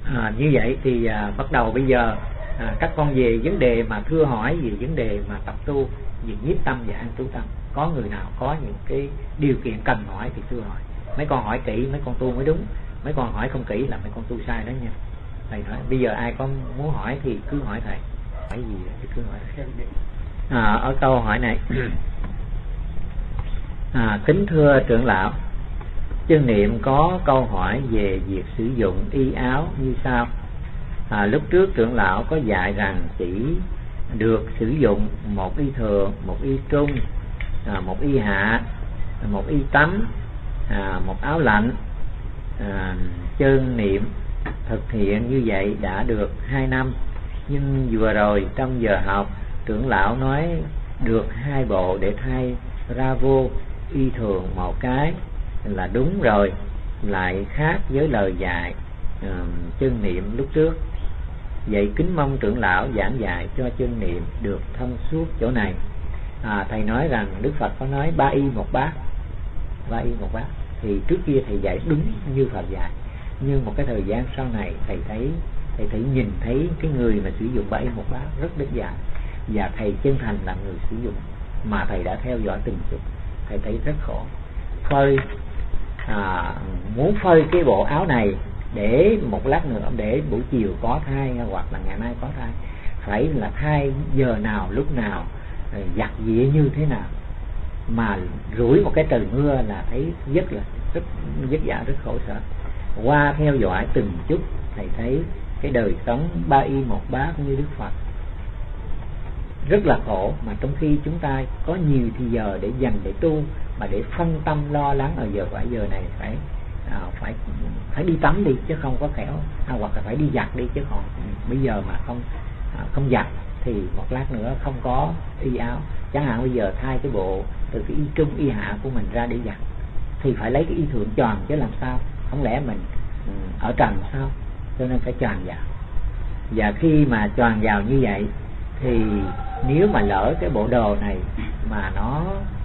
Như vậy thì bắt đầu bây giờ các con về vấn đề mà thưa hỏi về vấn đề mà tập tu về nhiếp tâm và an trú tâm. Có người nào có những cái điều kiện cần hỏi thì thưa hỏi. Mấy con hỏi kỹ mấy con tu mới đúng, mấy con hỏi không kỹ là mấy con tu sai đó nha. Thầy nói bây giờ ai có muốn hỏi thì cứ hỏi thầy. Hỏi gì thì cứ hỏi thầy. Ở câu hỏi này kính thưa trưởng lão, chân niệm có câu hỏi về việc sử dụng y áo như sau. Lúc trước trưởng lão có dạy rằng chỉ được sử dụng một y thường, một y trung, một y hạ, một y tắm, một áo lạnh. Chân niệm thực hiện như vậy đã được 2 năm, nhưng vừa rồi trong giờ học trưởng lão nói được 2 bộ để thay ra vô y thường một cái là đúng rồi, lại khác với lời dạy chân niệm lúc trước. Vậy kính mong trưởng lão giảng dạy cho chân niệm được thông suốt chỗ này. Thầy nói rằng Đức Phật có nói 3 y 1 bát, 3 y 1 bát. Thì trước kia thầy dạy đúng như Phật dạy, nhưng một cái thời gian sau này thầy thấy nhìn thấy cái người mà sử dụng 3 y 1 bát rất đơn giản, và thầy chân thành là người sử dụng mà thầy đã theo dõi từng chút, thầy thấy rất khổ. Muốn phơi cái bộ áo này để một lát nữa, để buổi chiều có thai hoặc là ngày mai có thai, phải là thai giờ nào lúc nào, giặt dĩa như thế nào, mà rủi một cái trời mưa là thấy rất vất vả, rất khổ sở. Qua theo dõi từng chút thầy thấy cái đời sống 3 y 1 bát như Đức Phật rất là khổ, mà trong khi chúng ta có nhiều thì giờ để dành để tu, mà để phân tâm lo lắng ở giờ phải giờ này phải đi tắm đi chứ không có khéo, hoặc là phải đi giặt đi chứ còn bây giờ mà không giặt thì một lát nữa không có y áo. Chẳng hạn bây giờ thay cái bộ từ cái y trung y hạ của mình ra để giặt thì phải lấy cái y thượng tròn chứ làm sao, không lẽ mình ở trần sao, cho nên phải tròn vào. Và khi mà tròn vào như vậy thì nếu mà lỡ cái bộ đồ này mà nó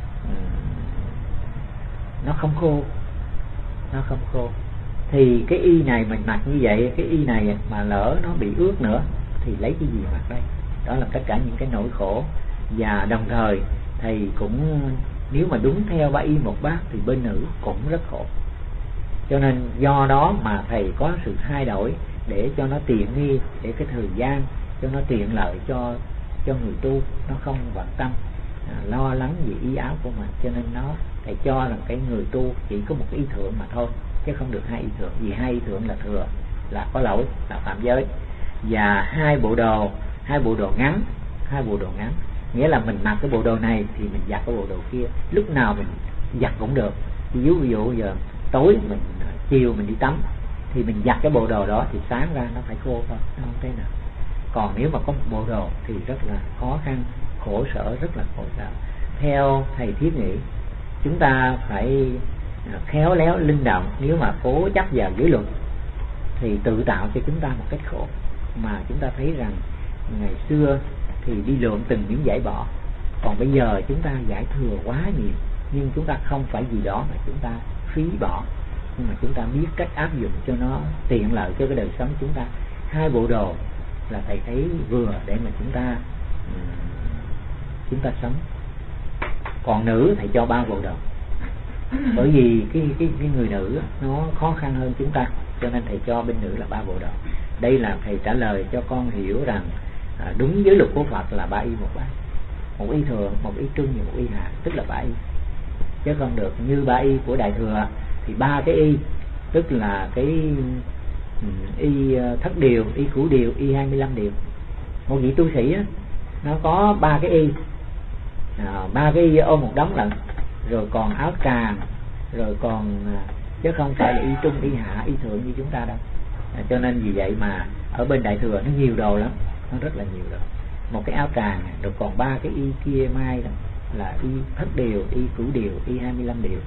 không khô thì cái y này mình mặc như vậy, cái y này mà lỡ nó bị ướt nữa thì lấy cái gì mặc đây? Đó là tất cả những cái nỗi khổ. Và đồng thời thầy cũng, nếu mà đúng theo 3 y 1 bát thì bên nữ cũng rất khổ. Cho nên do đó mà thầy có sự thay đổi để cho nó tiện nghi, để cái thời gian cho nó tiện lợi cho người tu, nó không quan tâm lo lắng về y áo của mình. Cho nên thầy cho rằng cái người tu chỉ có một cái y thượng mà thôi, chứ không được 2 y thượng, vì 2 y thượng là thừa, là có lỗi, là phạm giới. Và 2 bộ đồ ngắn, nghĩa là mình mặc cái bộ đồ này thì mình giặt cái bộ đồ kia, lúc nào mình giặt cũng được. Ví dụ giờ tối chiều mình đi tắm thì mình giặt cái bộ đồ đó thì sáng ra nó phải khô thôi, nó không thế nào. Còn nếu mà có một bộ đồ thì rất là khó khăn, khổ sở, rất là khổ sở. Theo thầy thiết nghĩ chúng ta phải khéo léo linh động. Nếu mà cố chấp vào giới luật thì tự tạo cho chúng ta một cách khổ. Mà chúng ta thấy rằng ngày xưa thì đi lượm từng miếng giải bỏ, còn bây giờ chúng ta giải thừa quá nhiều, nhưng chúng ta không phải vì đó mà chúng ta phí bỏ, nhưng mà chúng ta biết cách áp dụng cho nó tiện lợi cho cái đời sống chúng ta. 2 bộ đồ là thầy thấy vừa để mà chúng ta sống. Còn nữ thầy cho 3 bộ đồ, bởi vì cái người nữ nó khó khăn hơn chúng ta, cho nên thầy cho bên nữ là 3 bộ đồ. Đây là thầy trả lời cho con hiểu rằng đúng giới luật của Phật là 3 y 1 bát, một y thường, một y trung và một y hạ, tức là 3 y, chứ không được như 3 y của Đại Thừa thì 3 cái y, tức là cái y thất điều, y cửu điều, y 25 điều. Một vị tu sĩ á, nó có 3 cái y, 3 cái y ôm một đống lận, rồi còn áo tràng, rồi còn chứ không phải là y trung, y hạ, y thượng như chúng ta đâu. Cho nên vì vậy mà ở bên Đại Thừa nó nhiều đồ lắm, nó rất là nhiều đồ. Một cái áo tràng, rồi còn 3 cái y kia mai đó, là y thất điều, y cửu điều, y 25 điều.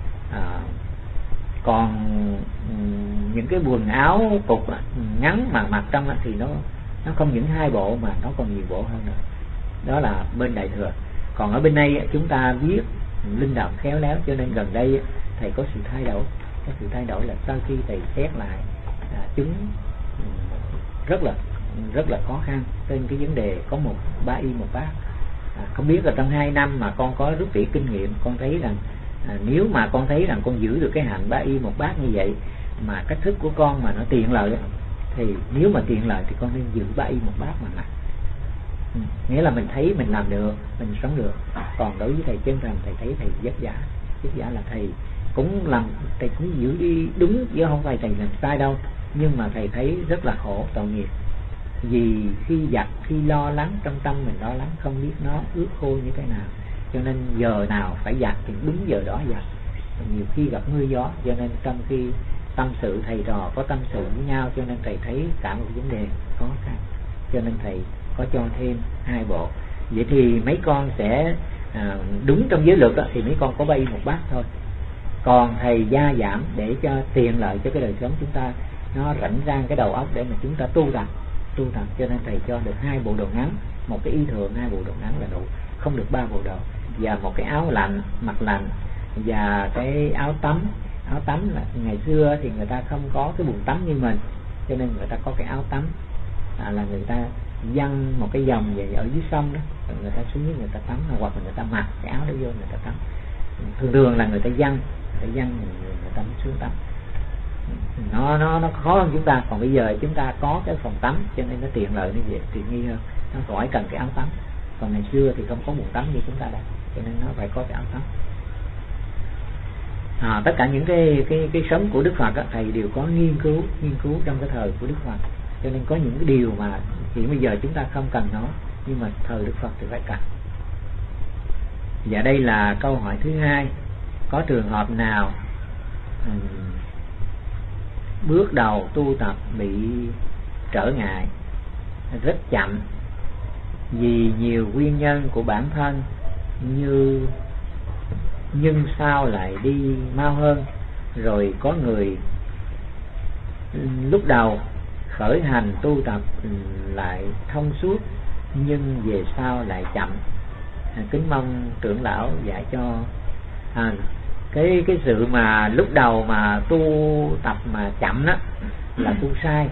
Còn những cái quần áo cục ngắn mà mặc trong thì nó không những 2 bộ mà nó còn nhiều bộ hơn nữa. Đó là bên Đại Thừa. Còn ở bên đây chúng ta viết linh động khéo léo, cho nên gần đây thầy có sự thay đổi. Cái sự thay đổi là sau khi thầy xét lại chứng rất là khó khăn trên cái vấn đề có một bá y một bát. Không biết là trong 2 năm mà con có rút tỉa kinh nghiệm, con thấy rằng nếu mà con thấy rằng con giữ được cái hạnh bá y một bát như vậy mà cách thức của con mà nó tiện lợi, thì nếu mà tiện lợi thì con nên giữ bá y một bát mà mặc. Nghĩa là mình thấy mình làm được, mình sống được. Còn đối với thầy Chân Thành, thầy thấy thầy vất vả là thầy cũng làm, thầy cũng giữ đi đúng chứ không phải thầy làm sai đâu, nhưng mà thầy thấy rất là khổ, tội nghiệp. Vì khi giặt, khi lo lắng, trong tâm mình lo lắng không biết nó ướt khô như thế nào, cho nên giờ nào phải giặt thì đúng giờ đó giặt. Nhiều khi gặp mưa gió, cho nên trong khi tâm sự thầy trò có tâm sự với nhau, cho nên thầy thấy cả một vấn đề khó khăn, cho nên thầy có cho thêm 2 bộ. Vậy thì mấy con sẽ đúng trong giới luật thì mấy con có bay một bát thôi. Còn thầy gia giảm để cho tiện lợi cho cái đời sống chúng ta nó rảnh rang cái đầu óc để mà chúng ta tu tập, cho nên thầy cho được 2 bộ đồ ngắn, một cái y thường, 2 bộ đồ ngắn là đủ, không được 3 bộ đồ, và một cái áo lạnh, mặt lạnh, và cái áo tắm là ngày xưa thì người ta không có cái bồn tắm như mình, cho nên người ta có cái áo tắm, là người ta dăng một cái dòng về ở dưới sông đó, rồi người ta xuống dưới người ta tắm, hoặc là người ta mặc cái áo đó vô người ta tắm. Thường là người ta dăng người ta mới xuống tắm. Nó khó hơn chúng ta. Còn bây giờ chúng ta có cái phòng tắm, cho nên nó tiện lợi như vậy, tiện nghi hơn. Nó khỏi cần cái áo tắm. Còn ngày xưa thì không có bồn tắm như chúng ta đây, cho nên nó phải có cái áo tắm. Tất cả những cái sống của Đức Phật thầy đều có nghiên cứu trong cái thời của Đức Phật, cho nên có những cái điều mà hiện bây giờ chúng ta không cần nó, nhưng mà thời Đức Phật thì phải cần. Và đây là câu hỏi thứ 2: có trường hợp nào bước đầu tu tập bị trở ngại rất chậm vì nhiều nguyên nhân của bản thân, nhưng sao lại đi mau hơn? Rồi có người lúc đầu khởi hành tu tập lại thông suốt, nhưng về sau lại chậm. Kính mong trưởng lão giải cho. Cái sự mà lúc đầu mà tu tập mà chậm đó là tu sai.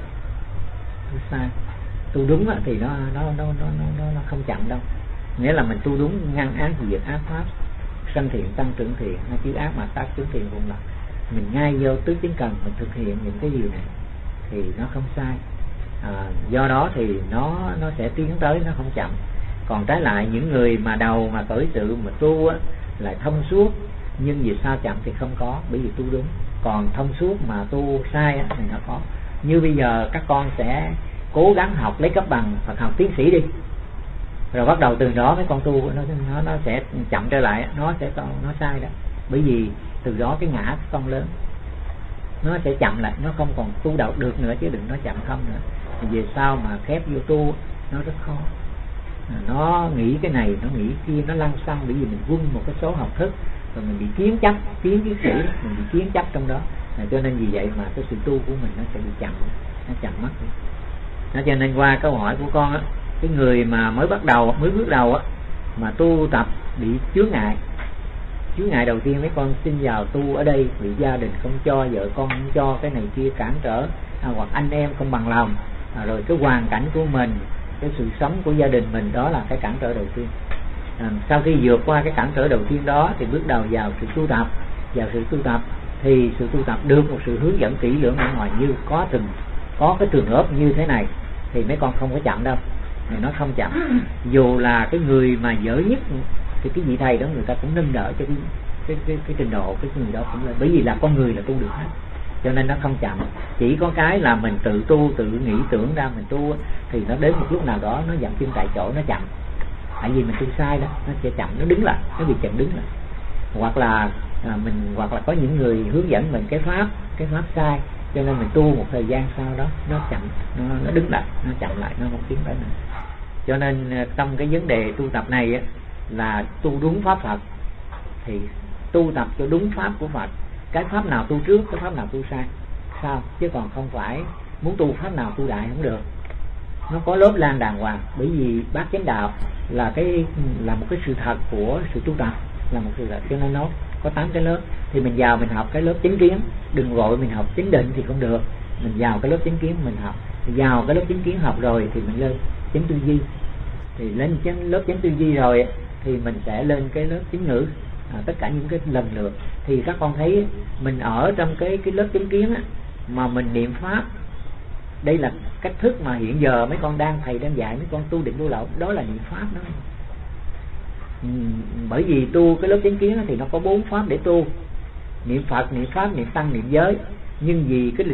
Tu đúng thì nó không chậm đâu. Nghĩa là mình tu đúng, ngăn ác diệt ác pháp, sanh thiện tăng trưởng thiện, chứ ác mà tác chứng thiện cũng là mình ngay vô tứ chính cần, mình thực hiện những cái điều này thì nó không sai. Do đó thì nó sẽ tiến tới, nó không chậm. Còn trái lại những người mà đầu mà khởi sự mà tu lại thông suốt, nhưng vì sao chậm thì không có, bởi vì tu đúng. Còn thông suốt mà tu sai thì nó có. Như bây giờ các con sẽ cố gắng học lấy cấp bằng Phật học tiến sĩ đi, rồi bắt đầu từ đó mấy con tu nó sẽ chậm trở lại, nó sai đó. Bởi vì từ đó cái ngã con lớn, nó sẽ chậm lại, nó không còn tu đạo được nữa, chứ đừng nói chậm không nữa. Về sau mà khép vô tu nó rất khó. Nó nghĩ cái này, nó nghĩ kia, nó lăng xăng, bởi vì mình vun một cái số học thức, rồi mình bị kiến chấp, kiến sĩ, mình bị kiến chấp trong đó. Cho nên vì vậy mà cái sự tu của mình nó sẽ bị chậm, nó chậm mất. Cho nên qua câu hỏi của con cái người mà mới bước đầu mà tu tập bị chướng ngại đầu tiên mấy con xin vào tu ở đây vì gia đình không cho, vợ con không cho, cái này kia cản trở, hoặc anh em không bằng lòng, rồi cái hoàn cảnh của mình, cái sự sống của gia đình mình, đó là cái cản trở đầu tiên. Sau khi vượt qua cái cản trở đầu tiên đó thì bước đầu vào sự tu tập, thì sự tu tập được một sự hướng dẫn kỹ lưỡng ở ngoài, như có cái trường hợp như thế này thì mấy con không có chậm đâu, nó không chậm. Dù là cái người mà dở nhất thì cái vị thầy đó người ta cũng nâng đỡ cho cái trình độ cái người đó cũng là, bởi vì là con người là tu được hết, cho nên nó không chậm. Chỉ có cái là mình tự tu, tự nghĩ tưởng ra mình tu thì nó đến một lúc nào đó nó dậm chân tại chỗ, nó chậm. Tại vì mình tu sai đó, nó sẽ chậm, nó đứng lại, nó bị chậm đứng lại. Hoặc là có những người hướng dẫn mình cái pháp sai, cho nên mình tu một thời gian sau đó nó chậm, nó đứng lại, nó chậm lại, nó không tiến tới nữa. Cho nên trong cái vấn đề tu tập này là tu đúng pháp Phật, thì tu tập cho đúng pháp của Phật. Cái pháp nào tu trước, cái pháp nào tu sau, chứ còn không phải muốn tu pháp nào tu đại không được. Nó có lớp lan đàng hoàng, bởi vì bát chánh đạo là một cái sự thật của sự tu tập, là một sự thật, cho nên nó có 8 cái lớp. Thì mình vào mình học cái lớp chánh kiến, đừng vội mình học chánh định thì không được. Mình vào cái lớp chánh kiến mình học, vào cái lớp chánh kiến học rồi thì mình lên chánh tư duy, thì lên lớp chánh tư duy rồi thì mình sẽ lên cái lớp chánh ngữ, tất cả những cái lần lượt. Thì các con thấy mình ở trong cái lớp chánh kiến á, mà mình niệm pháp, đây là cách thức mà hiện giờ mấy con thầy đang dạy mấy con tu định vô lậu, đó là niệm pháp đó. Bởi vì tu cái lớp chánh kiến thì nó có 4 pháp để tu: niệm Phật, niệm Pháp, niệm Tăng, niệm giới. Nhưng vì cái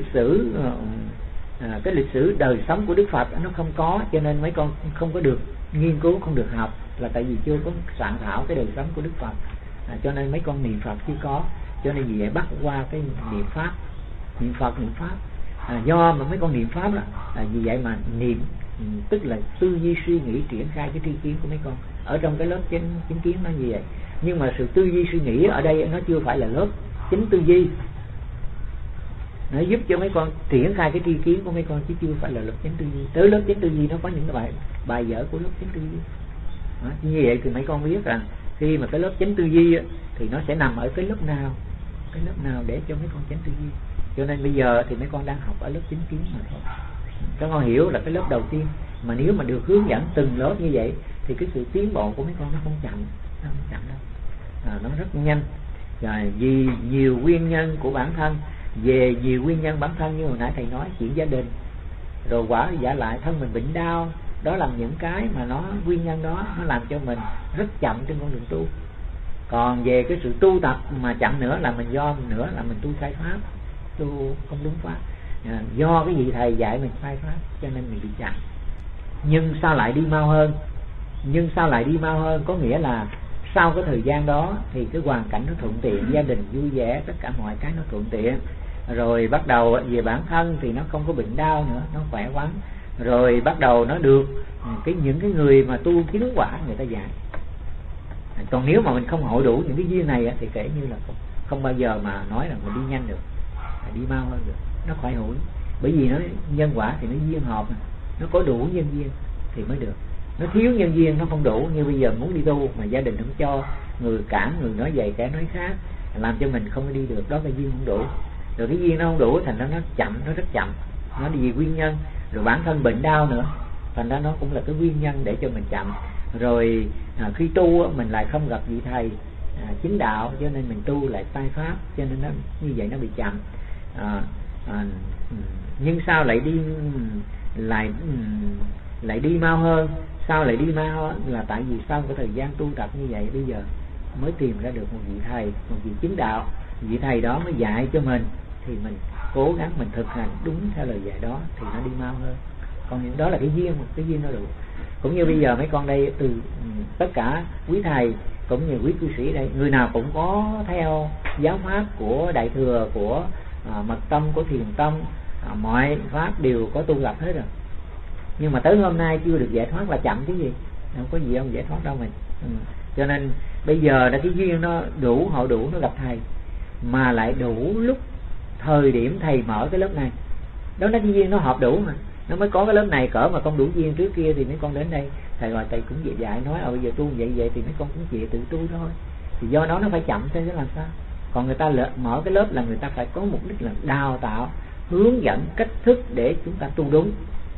lịch sử đời sống của Đức Phật nó không có, cho nên mấy con không có được nghiên cứu, không được học, là tại vì chưa có soạn thảo cái đời sống của Đức Phật. Cho nên mấy con niệm Phật chưa có, cho nên vì vậy bắt qua cái niệm Pháp, niệm Phật, niệm Pháp. Do mà mấy con niệm Pháp đó, vì vậy mà niệm tức là tư duy suy nghĩ triển khai cái tri kiến của mấy con ở trong cái lớp chánh kiến nó như vậy. Nhưng mà sự tư duy suy nghĩ ở đây nó chưa phải là lớp chính tư duy, nó giúp cho mấy con triển khai cái tri kiến của mấy con, chứ chưa phải là lớp chánh tư duy. Tới lớp chánh tư duy nó có những cái bài vở của lớp chánh tư duy. Như vậy thì mấy con biết rằng khi mà cái lớp chánh tư duy thì nó sẽ nằm ở cái lớp nào để cho mấy con chánh tư duy. Cho nên bây giờ thì mấy con đang học ở lớp chánh kiến mà thôi. Các con hiểu là cái lớp đầu tiên, mà nếu mà được hướng dẫn từng lớp như vậy thì cái sự tiến bộ của mấy con nó không chậm đâu, nó rất nhanh. Rồi vì nhiều nguyên nhân của bản thân, về nhiều nguyên nhân bản thân như hồi nãy thầy nói, chuyện gia đình, rồi quả giả lại thân mình bệnh đau, đó là những cái mà nó nguyên nhân đó nó làm cho mình rất chậm trên con đường tu. Còn về cái sự tu tập mà chậm nữa là mình do mình nữa là mình tu sai pháp, tu không đúng pháp, do cái vị thầy dạy mình sai pháp cho nên mình bị chậm. Nhưng sao lại đi mau hơn? Có nghĩa là sau cái thời gian đó thì cái hoàn cảnh nó thuận tiện, gia đình vui vẻ, tất cả mọi cái nó thuận tiện, rồi bắt đầu về bản thân thì nó không có bệnh đau nữa, nó khỏe khoắn, rồi bắt đầu nó được những cái người mà tu chứng quả người ta dạy. Còn nếu mà mình không hội đủ những cái duyên này thì kể như là không bao giờ mà nói là mình đi nhanh được, đi mau hơn được, nó phải hủi. Bởi vì nó nhân quả thì nó duyên hợp, nó có đủ nhân duyên thì mới được. Nó thiếu nhân duyên, nó không đủ. Như bây giờ muốn đi tu mà gia đình không cho, người cản, người nói vậy kẻ nói khác, làm cho mình không đi được, đó là duyên không đủ. Rồi cái duyên nó không đủ thành ra nó chậm, nó rất chậm, nó đi vì nguyên nhân. Rồi bản thân bệnh đau nữa, thành ra nó cũng là cái nguyên nhân để cho mình chậm. Rồi khi tu mình lại không gặp vị thầy chính đạo, cho nên mình tu lại sai pháp, cho nên nó như vậy nó bị chậm. Nhưng sao lại đi mau hơn? Sao lại đi mau là tại vì sau cái thời gian tu tập như vậy, bây giờ mới tìm ra được một vị thầy, một vị chính đạo. Vị thầy đó mới dạy cho mình, thì mình cố gắng mình thực hành đúng theo lời dạy đó thì nó đi mau hơn. Còn đó là cái duyên nó đủ. Cũng như bây giờ mấy con đây, từ tất cả quý thầy cũng như quý cư sĩ đây, người nào cũng có theo giáo pháp của Đại Thừa, của Mật Tông, của Thiền Tông, mọi pháp đều có tu tập hết rồi. Nhưng mà tới hôm nay chưa được giải thoát là chậm chứ gì, không có gì không giải thoát đâu mình. Cho nên bây giờ là cái duyên nó đủ, họ đủ, nó gặp thầy mà lại đủ lúc thời điểm thầy mở cái lớp này đó, nó cái duyên nó hợp đủ mà nó mới có cái lớp này. Cỡ mà không đủ duyên trước kia thì mấy con đến đây thầy gọi thầy cũng dạy nói bây giờ tu vậy thì mấy con cũng chịu tự tu thôi. Thì do đó nó phải chậm thế làm sao. Còn người ta mở cái lớp là người ta phải có mục đích là đào tạo, hướng dẫn cách thức để chúng ta tu đúng.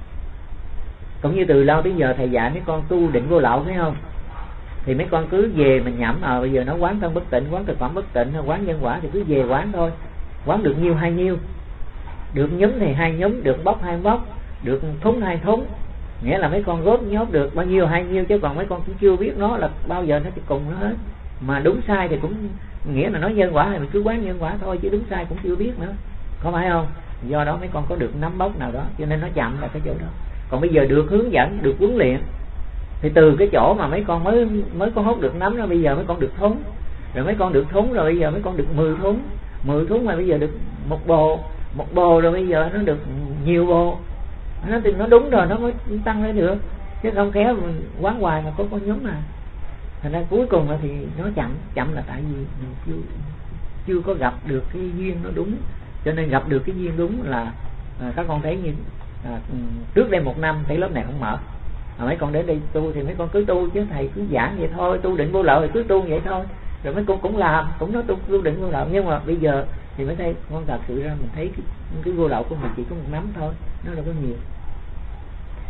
Cũng như từ lâu tới giờ thầy dạy mấy con tu định vô lậu, thấy không? Thì mấy con cứ về mình nhẩm bây giờ nó quán thân bất tịnh, quán thực phẩm bất tịnh, quán nhân quả thì cứ về quán thôi. Quán được nhiêu hay nhiêu, được nhóm thì 2 nhóm, được bóc 2 bóc, được thúng 2 thúng, nghĩa là mấy con góp nhốt được bao nhiêu hay nhiêu, chứ còn mấy con cũng chưa biết nó là bao giờ nó sẽ cùng nó hết. Mà đúng sai thì cũng nghĩa là nói nhân quả thì mình cứ quán nhân quả thôi, chứ đúng sai cũng chưa biết nữa, có phải không? Do đó mấy con có được nắm bóc nào đó, cho nên nó chậm là cái chỗ đó. Còn bây giờ được hướng dẫn, được huấn luyện thì từ cái chỗ mà mấy con mới có hốt được nắm đó, bây giờ mấy con được thúng, rồi mấy con được thúng, rồi bây giờ mấy con được 10 thúng mà bây giờ được một bồ rồi bây giờ nó được nhiều bồ. Nó đúng rồi nó mới tăng lên được, chứ không khéo mình quán hoài mà có con nhóm mà. Thành ra cuối cùng thì nó chậm là tại vì mình chưa có gặp được cái duyên nó đúng. Cho nên gặp được cái duyên đúng là các con thấy như trước đây 1 năm thấy lớp này không mở, mấy con đến đây tu thì mấy con cứ tu, chứ thầy cứ giảng vậy thôi, tu định vô lậu thì cứ tu vậy thôi. Rồi mấy con cũng làm, cũng nói tu định vô lậu, nhưng mà bây giờ thì mới thấy con thật sự ra mình thấy cái vô lậu của mình chỉ có 1 nắm thôi, nó đâu có nhiều.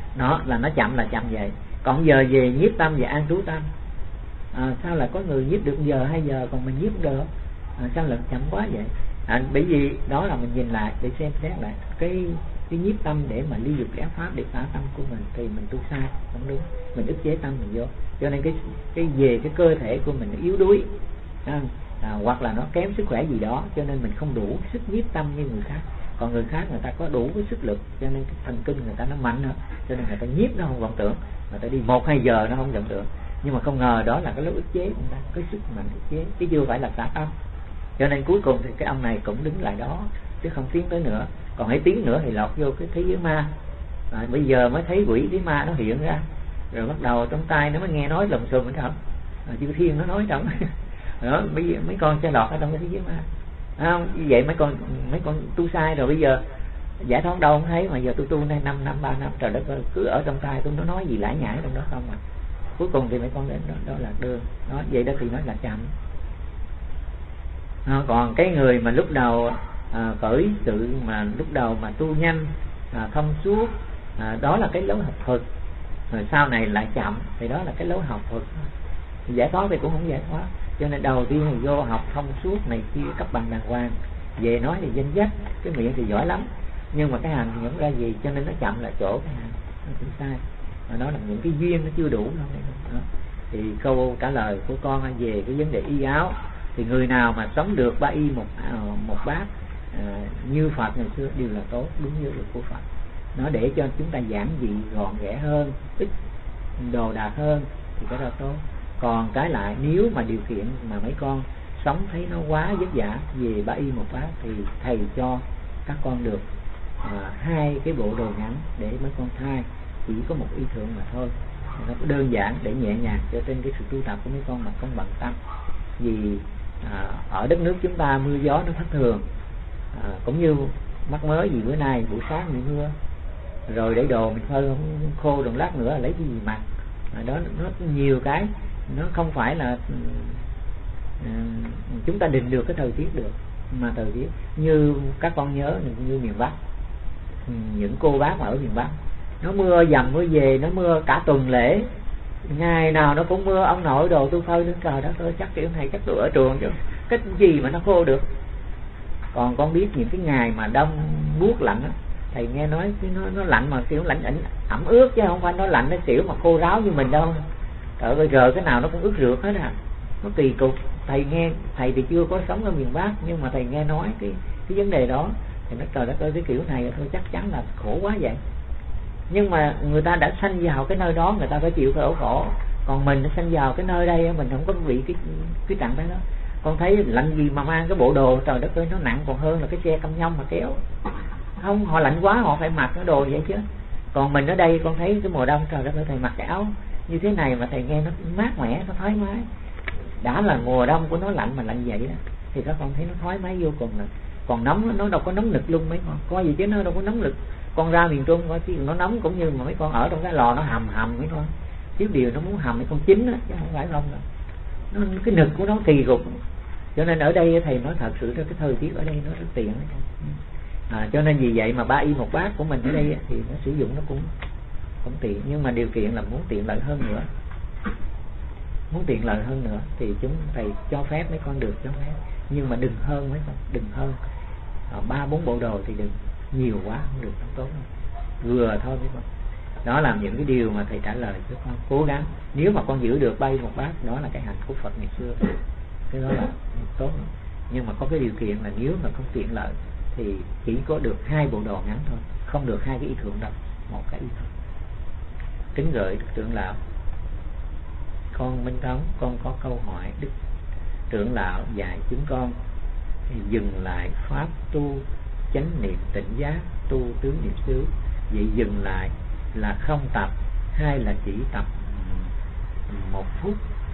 Nó là nó chậm vậy. Còn giờ về nhiếp tâm và an trú tâm, sao lại có người nhiếp được giờ 2 giờ còn mình nhiếp không được? Sao lại chậm quá vậy? Bởi vì đó là mình nhìn lại để xem xét lại cái nhiếp tâm để mà ly dục lẽ pháp để xả tâm của mình thì mình tu sai, không đúng. Mình ức chế tâm mình vô, cho nên cái về cái cơ thể của mình nó yếu đuối, hoặc là nó kém sức khỏe gì đó, cho nên mình không đủ sức nhiếp tâm như người khác. Còn người khác người ta có đủ cái sức lực, cho nên cái thần kinh người ta nó mạnh hơn, cho nên người ta nhiếp nó không vọng tưởng, người ta đi 1-2 giờ nó không vọng tưởng. Nhưng mà không ngờ đó là cái lớp ức chế, người ta cái sức mạnh ức chế, chứ chưa phải là xả tâm. Cho nên cuối cùng thì cái ông này cũng đứng lại đó chứ không tiến tới nữa. Còn hãy tiến nữa thì lọt vô cái thế giới ma. Bây giờ mới thấy quỷ với ma nó hiện ra, rồi bắt đầu trong tai nó mới nghe nói lùm xùm ở trong, chư thiên nó nói trong đó, mấy con sẽ lọt ở trong cái thế giới ma. Không, như vậy mấy con tu sai rồi, bây giờ giải thoát đâu không thấy, mà giờ tôi tu nay 5 năm 3 năm, trời đất ơi, cứ ở trong tai tôi nó nói gì lải nhải trong đó không à. Cuối cùng thì mấy con đến đó là đường đó, vậy đó thì nói là chậm. Còn cái người mà lúc đầu khởi sự, mà lúc đầu mà tu nhanh, thông suốt, đó là cái lối học thuật, rồi sau này lại chậm thì đó là cái lối học thuật. Giải thoát thì cũng không giải thoát, cho nên đầu tiên thì vô học thông suốt này kia cấp bằng đàng hoàng, về nói thì danh dách, cái miệng thì giỏi lắm, nhưng mà cái hành thì không ra gì, cho nên nó chậm lại chỗ cái hành nó cũng sai. Mà nó là những cái duyên nó chưa đủ đâu. Thì câu trả lời của con về cái vấn đề y áo, thì người nào mà sống được 3 y một bát như Phật ngày xưa đều là tốt, đúng như luật của Phật. Nó để cho chúng ta giản dị, gọn ghẽ hơn, ít đồ đạc hơn thì cái đó tốt. Còn cái lại nếu mà điều kiện mà mấy con sống thấy nó quá vất vả, về 3 y một bát thì thầy cho các con được 2 cái bộ đồ ngắn để mấy con thay, chỉ có 1 y thượng mà thôi. Nó đơn giản để nhẹ nhàng cho trên cái sự tu tập của mấy con mà không bận tâm. Vì ở đất nước chúng ta mưa gió nó thất thường, cũng như mắc mới gì bữa nay buổi sáng bị mưa, rồi để đồ mình phơi không khô, đồng lát nữa lấy cái gì mặc. Đó nó nhiều cái, nó không phải là chúng ta định được cái thời tiết được, mà thời tiết như các con nhớ như miền Bắc, những cô bác mà ở miền Bắc, nó mưa dầm mưa về, nó mưa cả tuần lễ, ngày nào nó cũng mưa. Ông nội đồ tôi phơi lên trời đó tôi chắc kiểu này chắc tôi ở trường chứ cái gì mà nó khô được. Còn con biết những cái ngày mà đông buốt lạnh á, thầy nghe nói nó lạnh mà kiểu lạnh ẩm ướt, chứ không phải nó lạnh nó xỉu mà khô ráo như mình đâu. Trời ơi, rờ cái nào nó cũng ướt rượt hết à, nó kỳ cục. Thầy thì chưa có sống ở miền Bắc, nhưng mà thầy nghe nói cái vấn đề đó thì nó trời đất ơi, cái kiểu này thôi chắc chắn là khổ quá vậy. Nhưng mà người ta đã sanh vào cái nơi đó, người ta phải chịu cái ổ khổ. Còn mình nó sanh vào cái nơi đây, mình không có bị cái trạng thái đó. Con thấy lạnh gì mà mang cái bộ đồ trời đất ơi nó nặng còn hơn là cái xe cam nhông mà kéo. Không, họ lạnh quá họ phải mặc cái đồ vậy chứ. Còn mình ở đây con thấy cái mùa đông trời đất ơi, thầy mặc cái áo như thế này mà thầy nghe nó mát mẻ, nó thoải mái. Đã là mùa đông của nó lạnh mà lạnh vậy đó, thì các con thấy nó thoải mái vô cùng rồi. Còn nóng nó đâu có nóng nực luôn mấy con, coi gì chứ nó đâu có nóng nực. Con ra miền Trung coi chứ nó nóng cũng như mà mấy con ở trong cái lò nó hầm mấy con. Chứ điều nó muốn hầm mấy con chín á, chứ không phải không đâu. Nó cái nực của nó kỳ cục. Cho nên ở đây thầy nói thật sự cái thời tiết ở đây nó rất tiện. Cho nên vì vậy mà 3 y một bát của mình ở đây thì nó sử dụng nó cũng tiện. Nhưng mà điều kiện là muốn tiện lợi hơn nữa. Muốn tiện lợi hơn nữa thì chúng thầy cho phép mấy con được cho phép, nhưng mà đừng hơn mấy con, đừng hơn 3-4 bộ đồ thì đừng nhiều quá, không được, không tốt đâu. Vừa thôi mấy con. Đó là những cái điều mà thầy trả lời cho con. Cố gắng, nếu mà con giữ được 3 y một bát, đó là cái hành của Phật ngày xưa, cái đó là tốt. Nhưng mà có cái điều kiện là nếu mà không tiện lợi thì chỉ có được 2 bộ đồ ngắn thôi, không được 2 cái y thượng đâu, 1 cái y thôi. Kính gửi Đức trưởng lão. Con Minh Thống, con có câu hỏi Đức trưởng lão dạy chúng con dừng lại pháp tu chánh niệm tỉnh giác, tu tứ niệm xứ. Vậy dừng lại là không tập hay là chỉ tập 1 phút?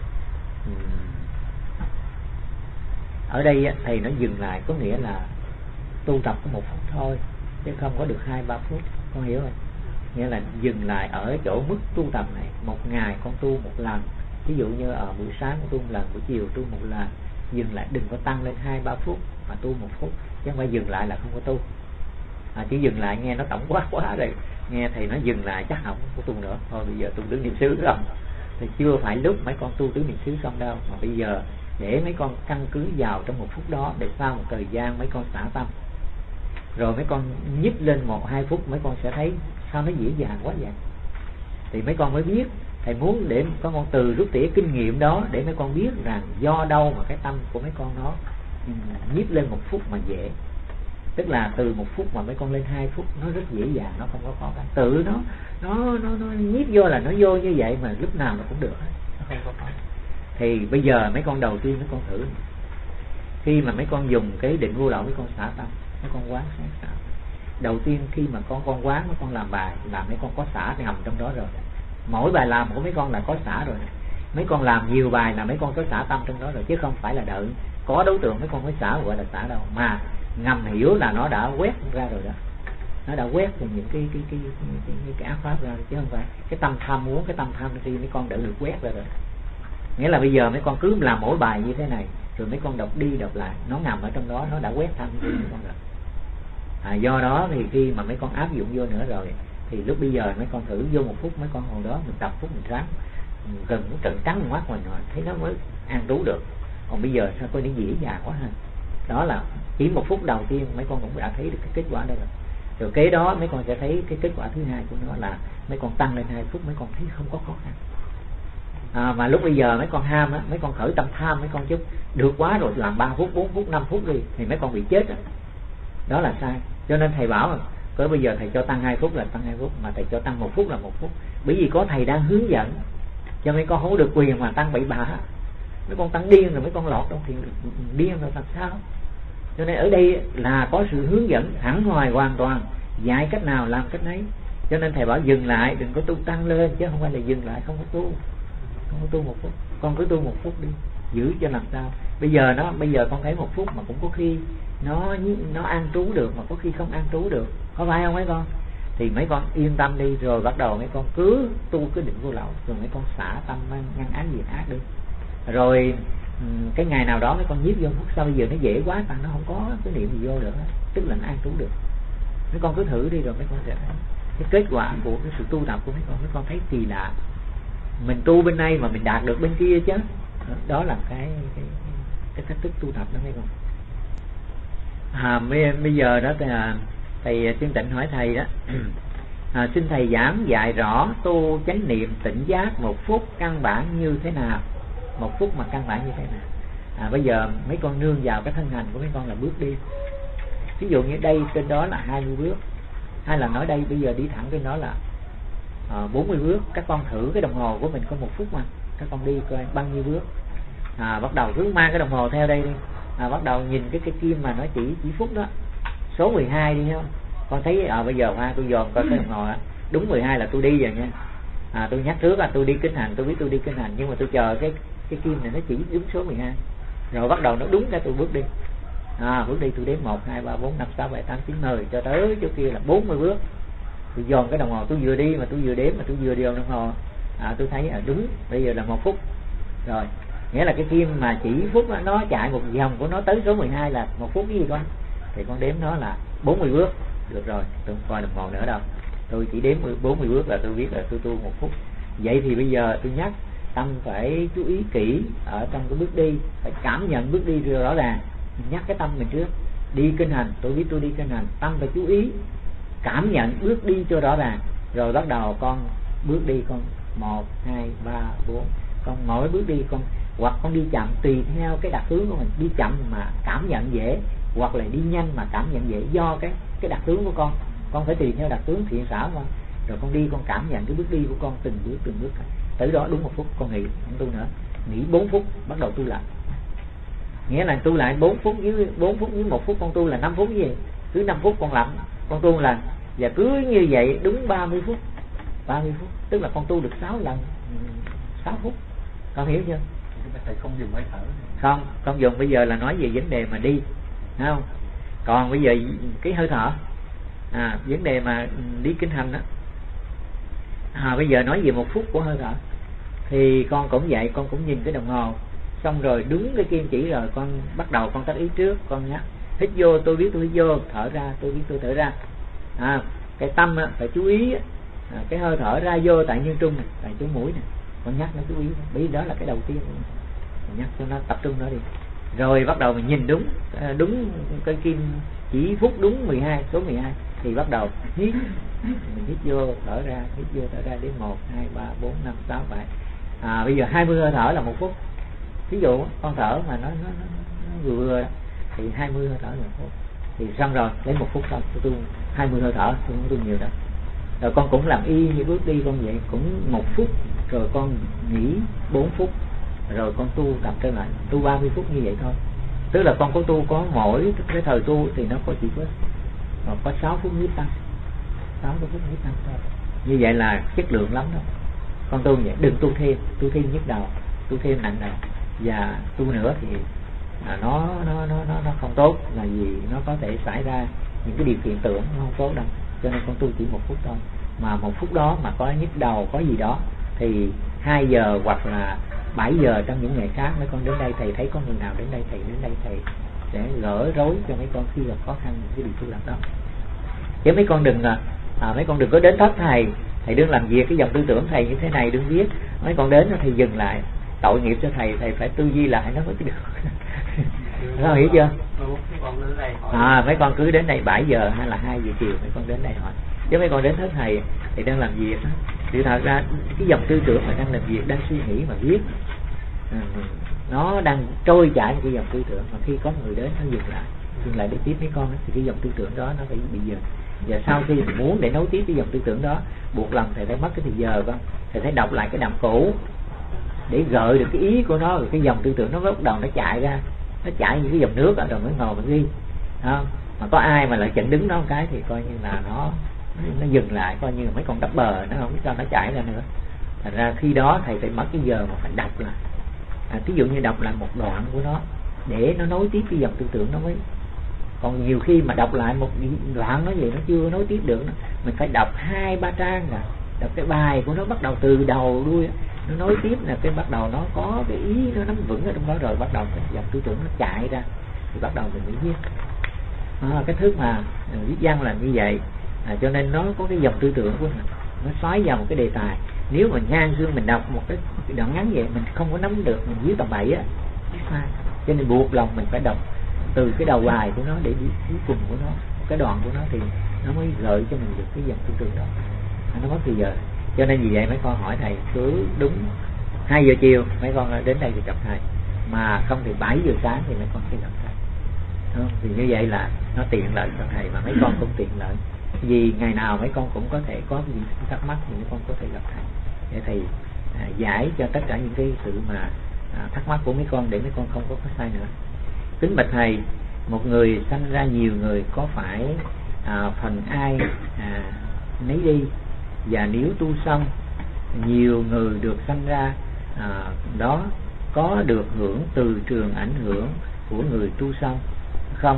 Ở đây thầy nói dừng lại có nghĩa là tu tập có 1 phút thôi, chứ không có được 2-3 phút. Con hiểu không? Nghĩa là dừng lại ở chỗ mức tu tập này. 1 ngày con tu 1 lần, ví dụ như ở buổi sáng con tu 1 lần, buổi chiều tu 1 lần. Dừng lại, đừng có tăng lên 2-3 phút mà tu 1 phút, chứ không phải dừng lại là không có tu. Chỉ dừng lại nghe nó tổng quá rồi, nghe thầy nói dừng lại chắc không có tu nữa, thôi bây giờ tu tứ niệm xứ không, thì chưa phải lúc mấy con tu tứ niệm xứ xong đâu, mà bây giờ để mấy con căn cứ vào trong một phút đó, để sau một thời gian mấy con xả tâm, rồi mấy con nhích lên 1-2 phút, mấy con sẽ thấy sao nó dễ dàng quá vậy. Thì mấy con mới biết thầy muốn để có con từ rút tỉa kinh nghiệm đó, để mấy con biết rằng do đâu mà cái tâm của mấy con nó nhích lên 1 phút mà dễ. Tức là từ 1 phút mà mấy con lên 2 phút nó rất dễ dàng, nó không có khó khăn. Tự nó nhíp vô là nó vô như vậy, mà lúc nào nó cũng được, nó không có khó. Thì bây giờ mấy con đầu tiên mấy con thử, khi mà mấy con dùng cái định vô lậu, mấy con xả tâm, mấy con quán sáng xả. Đầu tiên khi mà con quán, mấy con làm bài là mấy con có xả ngầm trong đó rồi. Mỗi bài làm của mấy con là có xả rồi. Mấy con làm nhiều bài là mấy con có xả tâm trong đó rồi, chứ không phải là đợi có đối tượng mấy con mới xả, gọi là xả đâu, mà ngầm hiểu là nó đã quét ra rồi đó, nó đã quét từ những cái ác pháp ra rồi, chứ không phải cái tâm tham muốn, cái tâm tham si mấy con đã được quét ra rồi. Nghĩa là bây giờ mấy con cứ làm mỗi bài như thế này, rồi mấy con đọc đi đọc lại, nó nằm ở trong đó, nó đã quét tham si mấy con rồi. Do đó thì khi mà mấy con áp dụng vô nữa rồi, thì lúc bây giờ mấy con thử vô 1 phút, mấy con hồi đó mình tập phút mình ráng gần cái trận trắng mắt mình rồi thấy nó mới an trú được. Còn bây giờ sao coi nó dễ dàng quá ha. Đó là chỉ 1 phút đầu tiên mấy con cũng đã thấy được cái kết quả đó rồi. Rồi kế đó mấy con sẽ thấy cái kết quả thứ hai của nó là mấy con tăng lên 2 phút, mấy con thấy không có khó khăn. Mà lúc bây giờ mấy con ham á, mấy con khởi tâm tham mấy con chút được quá rồi, làm 3 phút, 4 phút, 5 phút đi thì mấy con bị chết đó. Đó là sai. Cho nên thầy bảo cỡ bây giờ thầy cho tăng 2 phút là tăng 2 phút, mà thầy cho tăng 1 phút là 1 phút. Bởi vì có thầy đang hướng dẫn, cho mấy con không có được quyền mà tăng bậy bạ. Mấy con tăng điên rồi mấy con lọt trong thì điên rồi làm sao. Cho nên ở đây là có sự hướng dẫn thẳng hoài hoàn toàn, dạy cách nào làm cách nấy. Cho nên thầy bảo dừng lại, đừng có tu tăng lên, chứ không phải là dừng lại không có tu. Không có tu 1 phút, con cứ tu 1 phút đi, giữ cho làm sao. Bây giờ con thấy 1 phút mà cũng có khi nó an trú được, mà có khi không an trú được, có phải không mấy con? Thì mấy con yên tâm đi, rồi bắt đầu mấy con cứ tu cái định vô lậu, rồi mấy con xả tâm ngăn án diệt ác đi. Rồi cái ngày nào đó mấy con nhiếp vô phút, sao bây giờ nó dễ quá, tăng nó không có cái niệm gì vô được, tức là nó an trú được. Mấy con cứ thử đi, rồi mấy con sẽ thấy cái kết quả của cái sự tu tập của mấy con thấy kỳ lạ. Mình tu bên đây mà mình đạt được bên kia chứ. Đó là cái cách thức tu tập đó mấy con. Bây giờ đó thầy Chương Tịnh hỏi thầy đó. Xin thầy giảng dạy rõ tu chánh niệm tỉnh giác 1 phút căn bản như thế nào. 1 phút mà căn bản như thế nào. Bây giờ mấy con nương vào cái thân hành của mấy con là bước đi. Ví dụ như đây trên đó là 20 bước, hay là nói đây bây giờ đi thẳng trên đó là 40 bước. Các con thử cái đồng hồ của mình có 1 phút mà, các con đi coi bao nhiêu bước. Bắt đầu cứ mang cái đồng hồ theo đây đi. Bắt đầu nhìn cái kim mà nó chỉ phút đó, số 12 đi không. Con thấy bây giờ tôi dòm coi cái đồng hồ đúng 12 là tôi đi rồi nha. Tôi nhắc trước là tôi đi kinh hành, tôi biết tôi đi kinh hành, nhưng mà tôi chờ cái kim này nó chỉ đúng số 12. Rồi bắt đầu nó đúng cái tôi bước đi. Bước đi tôi đếm 1, 2, 3, 4, 5, 6, 7, 8, 9, 10 cho tới chỗ kia là 40 bước. Tôi dòm cái đồng hồ, tôi vừa đi mà tôi vừa đếm mà tôi vừa điều đồng hồ. Tôi thấy đúng bây giờ là 1 phút. Rồi nghĩa là cái kim mà chỉ phút nó chạy một vòng của nó tới số 12 là 1 phút cái gì con, thì con đếm nó là 40 bước. Được rồi, tôi không coi đồng hồ nữa đâu, tôi chỉ đếm 40 bước là tôi biết là tôi tu 1 phút. Vậy thì bây giờ tôi nhắc tâm phải chú ý kỹ ở trong cái bước đi, phải cảm nhận bước đi rõ ràng. Mình nhắc cái tâm mình trước. Đi kinh hành, tôi biết tôi đi kinh hành, tâm phải chú ý cảm nhận bước đi cho rõ ràng. Rồi bắt đầu con bước đi, con 1, 2, 3, 4, con mỗi bước đi con hoặc con đi chậm tùy theo cái đặc tướng của mình. Đi chậm mà cảm nhận dễ, hoặc là đi nhanh mà cảm nhận dễ, do cái đặc tướng của con phải tùy theo đặc tướng thiện xảo con. Rồi con đi, con cảm nhận cái bước đi của con từng bước. Tới đó đúng 1 phút con nghỉ, không tu nữa. Nghỉ 4 phút bắt đầu tu lại. Nghĩa là tu lại 4 phút với 1 phút con tu là 5 phút gì. Cứ 5 phút con làm, con tu một lần. Và cứ như vậy đúng 30 phút. 30 phút tức là con tu được 6 lần 6 phút. Con hiểu chưa? Thầy không dùng hơi thở. Không dùng. Bây giờ là nói về vấn đề mà đi, thấy không? Còn bây giờ cái hơi thở, vấn đề mà đi kinh hành đó. Bây giờ nói về 1 phút của hơi thở, thì con cũng vậy, con cũng nhìn cái đồng hồ, xong rồi đúng cái kim chỉ rồi con bắt đầu con tác ý trước, con nhắc hít vô tôi biết tôi hít vô, thở ra tôi biết tôi thở ra. cái tâm phải chú ý cái hơi thở ra vô tại nhân trung này, tại chỗ mũi này, con nhắc nó chú ý, bởi vì đó là cái đầu tiên, mình nhắc cho nó tập trung nó đi. Rồi bắt đầu mình nhìn đúng cái kim chỉ phút đúng 12, số 12 thì bắt đầu hít, mình hít vô thở ra, hít vô thở ra đến 1, 2, 3, 4, 5, 6, 7. Bây giờ 20 hơi thở là 1 phút. Ví dụ con thở mà nó vừa đó, thì 20 hơi thở là 1 phút. Thì xong rồi, lấy 1 phút thôi, tôi 20 hơi thở, tôi không tu nhiều đâu. Rồi con cũng làm y như bước đi con vậy, cũng 1 phút, rồi con nghỉ 4 phút, rồi con tu tập trở lại, tu 30 phút như vậy thôi. Tức là con có tu, có mỗi cái thời tu thì nó chỉ có 6 phút nhiếp tâm, 6 phút nhiếp tâm thôi. Như vậy là chất lượng lắm đó. Con tu vậy, đừng tu thêm nhức đầu, tu thêm nặng đầu, và tu nữa thì nó không tốt, là vì nó có thể xảy ra những cái điều kiện tưởng nó không tốt đâu. Cho nên con tu chỉ 1 phút thôi, mà 1 phút đó mà có nhức đầu, có gì đó thì 2 giờ hoặc là 7 giờ trong những ngày khác mấy con đến đây, thầy thấy có người nào đến đây, thầy đến đây thầy sẽ gỡ rối cho mấy con khi gặp khó khăn những cái điều tu lập đó. Chứ mấy con đừng có đến thất thầy đừng làm việc cái dòng tư tưởng thầy như thế này, đừng viết. Mấy con đến thầy dừng lại, tội nghiệp cho thầy phải tư duy lại nó mới được. Nó hiểu chưa? Mấy con cứ đến đây 7 giờ hay là 2 giờ chiều mấy con đến đây hỏi. Chứ mấy con đến thất thầy thì đang làm việc đó. Thì thật ra cái dòng tư tưởng mà đang làm việc, đang suy nghĩ mà viết, nó đang trôi chảy cái dòng tư tưởng, mà khi có người đến nó dừng lại để tiếp mấy con thì cái dòng tư tưởng đó nó phải bị dừng. Và sau khi muốn để nối tiếp cái dòng tư tưởng đó, buộc lòng thầy phải mất cái thời giờ con, thầy phải đọc lại cái đoạn cũ để gợi được cái ý của nó, rồi cái dòng tư tưởng nó bắt đầu nó chạy ra, nó chạy như cái dòng nước rồi mới ngồi mà ghi. Mà có ai mà lại chặn đứng nó một cái thì coi như là nó dừng lại, coi như là mấy con đắp bờ nó không biết sao nó chạy ra nữa. Thành ra khi đó thầy phải mất cái giờ mà phải đọc lại, ví dụ như đọc lại một đoạn của nó để nó nối tiếp cái dòng tư tưởng nó mới. Còn nhiều khi mà đọc lại một đoạn nó vậy nó chưa nối tiếp được, mình phải đọc 2-3 trang rồi đọc cái bài của nó bắt đầu từ đầu đuôi, nó nối tiếp là cái bắt đầu nó có cái ý nó nắm vững ở trong đó, rồi bắt đầu cái dòng tư tưởng nó chạy ra thì bắt đầu mình mới viết. Cái thứ mà viết văn là như vậy. Cho nên nó có cái dòng tư tưởng của mình, nó xoáy vào một cái đề tài. Nếu mà ngang dương mình đọc một cái đoạn ngắn vậy mình không có nắm được, mình viết tầm bậy á, cho nên buộc lòng mình phải đọc từ cái đầu bài của nó để đi cuối cùng của nó, cái đoạn của nó thì nó mới gợi cho mình được cái dòng tư tưởng đó. Nó mất thời giờ. Cho nên vì vậy mấy con hỏi thầy cứ đúng 2 giờ chiều mấy con đến đây thì gặp thầy, mà không thì 7 giờ sáng thì mấy con sẽ gặp thầy. Thì như vậy là nó tiện lợi cho thầy, mà mấy con cũng tiện lợi, vì ngày nào mấy con cũng có thể có gì thắc mắc thì mấy con có thể gặp thầy để thầy giải cho tất cả những cái sự mà thắc mắc của mấy con, để mấy con không có sai nữa. Kính bạch thầy, một người sanh ra nhiều người có phải phần ai nấy đi, và nếu tu xong nhiều người được sanh ra đó có được hưởng từ trường ảnh hưởng của người tu xong không?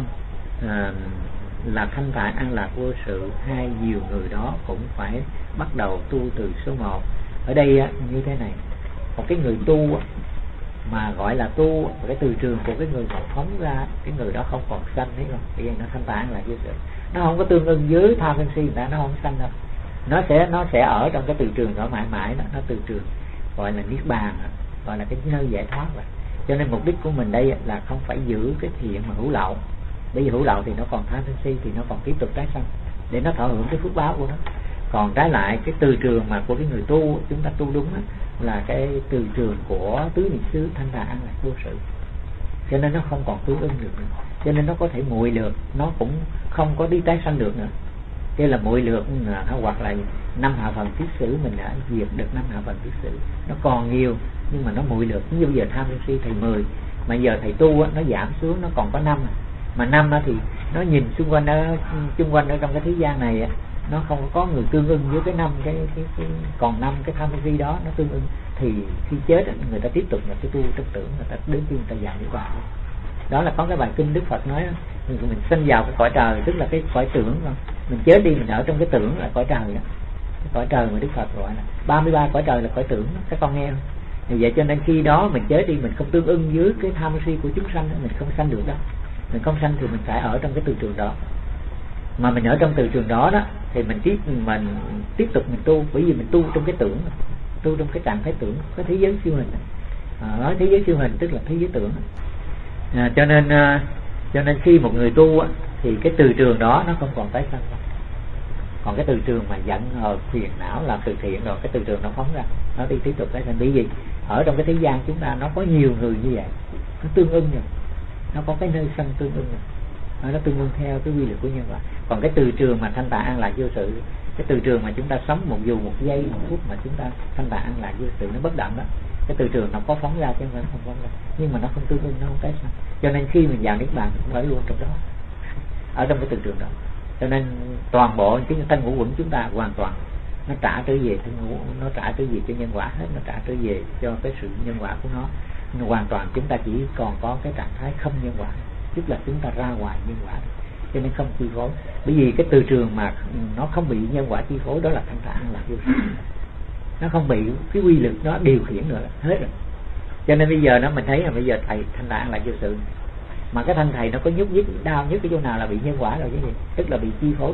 Là thanh thản an lạc vô sự, hay nhiều người đó cũng phải bắt đầu tu từ số 1. Ở đây như thế này, một cái người tu mà gọi là tu, cái từ trường của cái người mà phóng ra, cái người đó không còn sanh, thấy không? Cái nó thanh thản là vô sự, nó không có tương ưng với tham sân si, nó không sanh đâu. Nó sẽ ở trong cái từ trường đó mãi mãi đó, nó từ trường gọi là niết bàn, gọi là cái nơi giải thoát vậy. Cho nên mục đích của mình đây là không phải giữ cái thiện mà hữu lậu. Bởi vì hữu lậu thì nó còn tham sân si, thì nó còn tiếp tục tái sanh để nó thọ hưởng cái phước báo của nó. Còn trái lại cái từ trường mà của cái người tu, chúng ta tu đúng đó, là cái từ trường của tứ niệm xứ thanh thản an lạc vô sự. Cho nên nó không còn tương ưng được nữa. Cho nên nó có thể muội lược, nó cũng không có đi tái sanh được nữa. Đây là muội lược, hoặc là 5 hạ phần kiết sử mình đã diệt được 5 hạ phần kiết sử. Nó còn nhiều nhưng mà nó muội lược. Như bây giờ tham sân si thầy 10, mà giờ thầy tu nó giảm xuống, nó còn có 5. Mà 5 thì nó nhìn xung quanh ở trong cái thế gian này, nó không có người tương ưng với cái 5 cái còn 5 cái tham sân si đó nó tương ưng, thì khi chết người ta tiếp tục là cái tu trong tưởng, người ta đến khi người ta giảm đi vào. Đó là có cái bài kinh Đức Phật nói mình sinh vào cái cõi trời, tức là cái cõi tưởng thôi. Mình chết đi mình ở trong cái tưởng là cõi trời đó. Cái cõi trời mà Đức Phật gọi là 33 cõi trời là cõi tưởng đó. Các con nghe không? Vì vậy cho nên khi đó mình chết đi mình không tương ưng với cái tham si của chúng sanh, mình không sanh được đâu. Mình không sanh thì mình phải ở trong cái từ trường đó. Mà mình ở trong từ trường đó đó thì mình tiếp tục mình tu, bởi vì mình tu trong cái tưởng, tu trong cái trạng thái tưởng, cái thế giới siêu hình. Nói thế giới siêu hình tức là thế giới tưởng. Cho nên khi một người tu thì cái từ trường đó nó không còn tái sanh nữa. Còn cái từ trường mà giận hờn phiền não làm từ thiện rồi, cái từ trường nó phóng ra, nó đi tiếp tục tái sanh. Bởi vì ở trong cái thế gian chúng ta nó có nhiều người như vậy, nó tương ưng rồi, nó có cái nơi sanh tương ưng rồi, nó tương ưng theo cái quy luật của nhân quả. Còn cái từ trường mà thanh tạng an lạc vô sự, cái từ trường mà chúng ta sống một dù một giây một phút mà chúng ta thanh tạng an lạc vô sự, nó bất động đó, cái từ trường nó có phóng ra chứ không phải không phóng ra, nhưng mà nó không tương ưng, nó không tái sanh. Cho nên khi mình vào niết bàn cũng ở luôn trong đó, ở trong cái từ trường đó. Cho nên toàn bộ cái thân ngũ quẩn chúng ta hoàn toàn nó trả trở về thân ngũ, nó trả trở về cho nhân quả hết, nó trả trở về cho cái sự nhân quả của nó. Hoàn toàn chúng ta chỉ còn có cái trạng thái không nhân quả, tức là chúng ta ra ngoài nhân quả, cho nên không chi phối. Bởi vì cái từ trường mà nó không bị nhân quả chi phối, đó là thanh tạng an lạc vô sự, nó không bị cái quy luật nó điều khiển nữa hết rồi. Cho nên bây giờ nó mình thấy là bây giờ thầy thanh tạng an lạc vô sự, mà cái thân thầy nó có nhúc nhích đau nhức cái chỗ nào là bị nhân quả rồi chứ gì, tức là bị chi phối,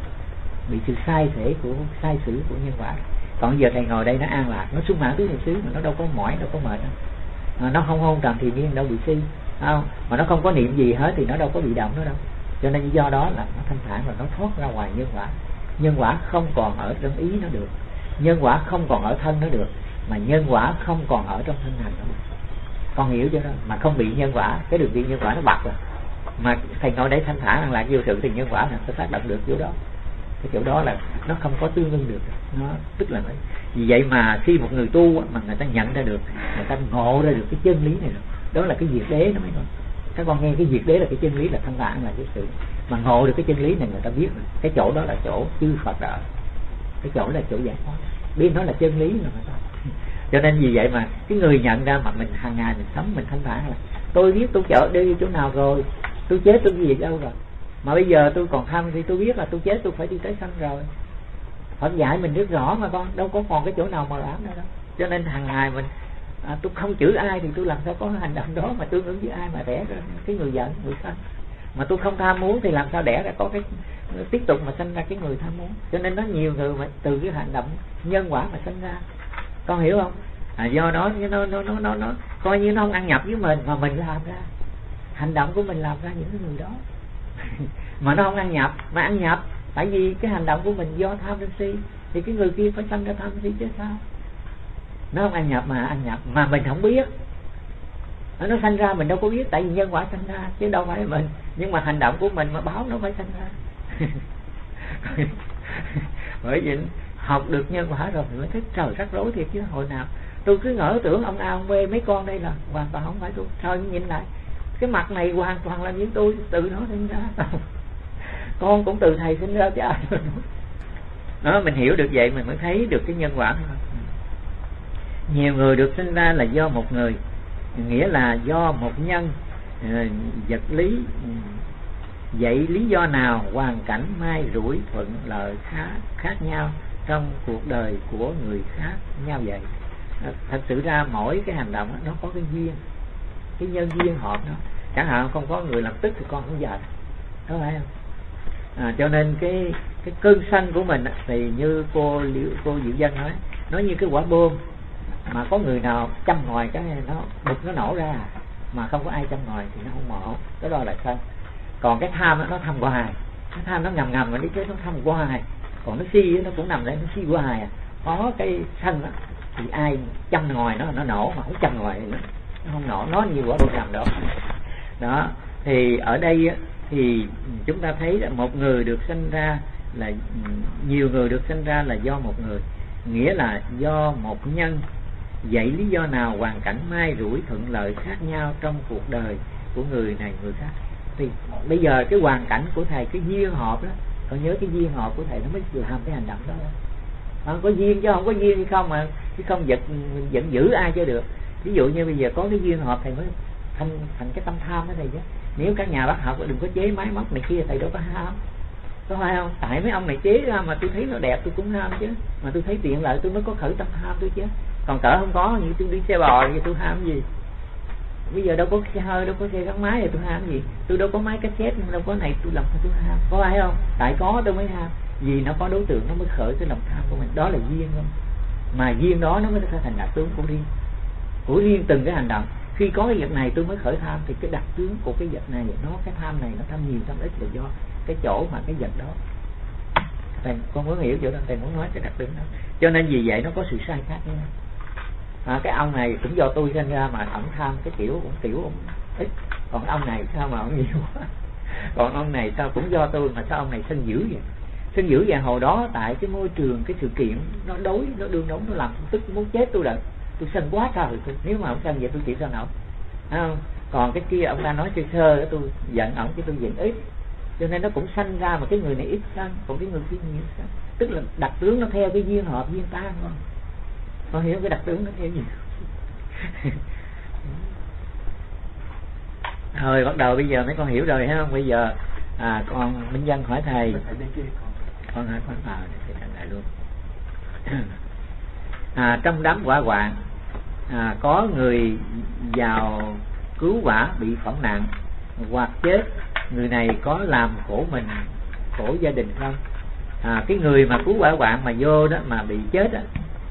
bị sự sai sử của nhân quả. Còn giờ thầy ngồi đây nó an lạc, nó sung mãn tứ niệm xứ mà nó đâu có mỏi, đâu có mệt đâu. Nó không hôn trầm thì nhiên đâu bị si, không, mà nó không có niệm gì hết thì nó đâu có bị động nữa đâu. Cho nên do đó là nó thanh thản và nó thoát ra ngoài nhân quả. Nhân quả không còn ở trong ý nó được, nhân quả không còn ở thân nó được, mà nhân quả không còn ở trong thân hành nữa. Con hiểu chưa đó? Mà không bị nhân quả, cái đường đi nhân quả nó bật rồi. Mà thầy ngồi đấy thanh thản an lạc vô sự thì nhân quả là sẽ tác động được chỗ đó. Cái chỗ đó là nó không có tương ưng được, nó tức là vì vậy mà khi một người tu mà người ta nhận ra được, người ta ngộ ra được cái chân lý này rồi, đó là cái diệt đế đó mấy con. Các con nghe cái diệt đế là cái chân lý, là thanh tạng là cái sự mà ngộ được cái chân lý này, người ta biết rồi. Cái chỗ đó là chỗ chư Phật ở, cái chỗ là chỗ giải thoát, biết nó là chân lý rồi người ta. Cho nên vì vậy mà cái người nhận ra mà mình hàng ngày mình sống mình thanh thản là tôi biết tôi chở đi chỗ nào rồi, tôi chết tôi gì đâu rồi, mà bây giờ tôi còn tham thì tôi biết là tôi chết tôi phải đi tới sanh rồi. Phật dạy mình rất rõ mà con, đâu có còn cái chỗ nào mà làm nữa đâu. Cho nên hàng ngày mình tôi không chửi ai thì tôi làm sao có hành động đó mà tương ứng với ai mà đẻ ra cái người giận người sanh. Mà tôi không tham muốn thì làm sao đẻ ra có cái tiếp tục mà sanh ra cái người tham muốn. Cho nên nó nhiều người mà từ cái hành động nhân quả mà sanh ra, con hiểu không? Do đó nó coi như nó không ăn nhập với mình mà mình làm ra, hành động của mình làm ra những cái người đó mà nó không ăn nhập. Mà ăn nhập tại vì cái hành động của mình do tham sân si thì cái người kia phải sanh ra tham si chứ sao. Nó không ăn nhập mà ăn nhập mà mình không biết, nó sanh ra mình đâu có biết, tại vì nhân quả sanh ra chứ đâu phải mình. Nhưng mà hành động của mình mà báo nó phải sanh ra bởi vì học được nhân quả rồi mình mới thấy trời rắc rối thiệt chứ. Hồi nào tôi cứ ngỡ tưởng ông A ông B mấy con đây là hoàn toàn không phải tôi, sao nhìn lại cái mặt này hoàn toàn là những tôi từ nó sinh ra con cũng từ thầy sinh ra chứ ai đó. Mình hiểu được vậy mình mới thấy được cái nhân quả. Nhiều người được sinh ra là do một người, nghĩa là do một nhân vật lý. Vậy lý do nào hoàn cảnh may rủi thuận lợi khác nhau trong cuộc đời của người khác nhau vậy? Thật sự ra mỗi cái hành động nó có cái duyên, cái nhân duyên hợp nó. Chẳng hạn không có người làm tức thì con không giận, có phải không? Cho nên cái cơn sân của mình thì như cô Diệu Dân nói như cái quả bom mà có người nào châm ngòi cái nó bực nó nổ ra, mà không có ai châm ngòi thì nó không nổ, cái đó là sân. Còn cái tham nó thầm hoài, cái tham nó ngầm mà đi chứ nó thầm hoài. Còn nó si nó cũng nằm đấy, nó si hoài có cái sân đó, thì ai châm ngòi nó nổ, mà không châm ngòi nó không nổ, nó như quả bom nằm đó. Đó thì ở đây thì chúng ta thấy là một người được sinh ra là nhiều người được sinh ra là do một người, nghĩa là do một nhân. Vậy lý do nào hoàn cảnh may rủi thuận lợi khác nhau trong cuộc đời của người này người khác? Thì bây giờ cái hoàn cảnh của thầy, cái duyên hợp đó, con nhớ cái duyên hợp của thầy nó mới làm cái hành động đó. Không có duyên chứ không có duyên hay không mà chứ không giận giữ ai cho được. Ví dụ như bây giờ có cái duyên hợp thầy mới thành cái tâm tham đó thầy chứ. Nếu các nhà bác học đừng có chế máy móc này kia thầy đâu có ham, có phải không? Tại mấy ông này chế ra mà tôi thấy nó đẹp tôi cũng ham chứ, mà tôi thấy tiện lợi tôi mới có khởi tâm ham tôi chứ. Còn cỡ không có như tôi đi xe bò thì tôi ham gì. bây giờ đâu có xe hơi, đâu có xe gắn máy thì tôi ham gì, tôi đâu có máy cassette, đâu có này, tôi làm tôi ham, có phải không? Tại có tôi mới ham, vì nó có đối tượng nó mới khởi cái lòng tham của mình, đó là duyên không? Mà duyên đó nó mới thành đặc tướng của riêng từng cái hành động. Khi có cái vật này tôi mới khởi tham, thì cái đặc tướng của cái vật này, nó cái tham này nó tham nhiều tham ít là do cái chỗ mà cái vật đó. Thầy con muốn hiểu chỗ đó, thầy muốn nói cái đặc tướng đó. Cho nên vì vậy nó có sự sai khác nhau. Cái ông này cũng do tôi sinh ra mà ổng tham cái kiểu ông ít, còn ông này sao mà ổng nhiều quá. Còn ông này sao cũng do tôi mà sao ông này sân dữ vậy. Sân dữ vậy hồi đó tại cái môi trường, cái sự kiện nó đối, nó đương đống, nó làm tức muốn chết tôi. Tôi sân quá sao rồi tôi, nếu mà ông sân vậy tôi chỉ sao nổi, không? Còn cái kia ông ta nói sơ sơ tôi giận ổng chứ tôi giận ít, cho nên nó cũng sanh ra mà cái người này ít sân, còn cái người kia nhiều sân. Tức là đặc tướng nó theo cái duyên hợp duyên tan không? Con hiểu cái đặc tướng nó theo gì? Thôi bắt đầu bây giờ mấy con hiểu rồi thấy không? Bây giờ con Minh Dân hỏi thầy. Con hỏi con để thầy lại luôn. Trong đám hỏa hoạn có người vào cứu hỏa bị phỏng nặng hoặc chết, người này có làm khổ mình, khổ gia đình không? Cái người mà cứu hỏa hoạn mà vô đó mà bị chết đó,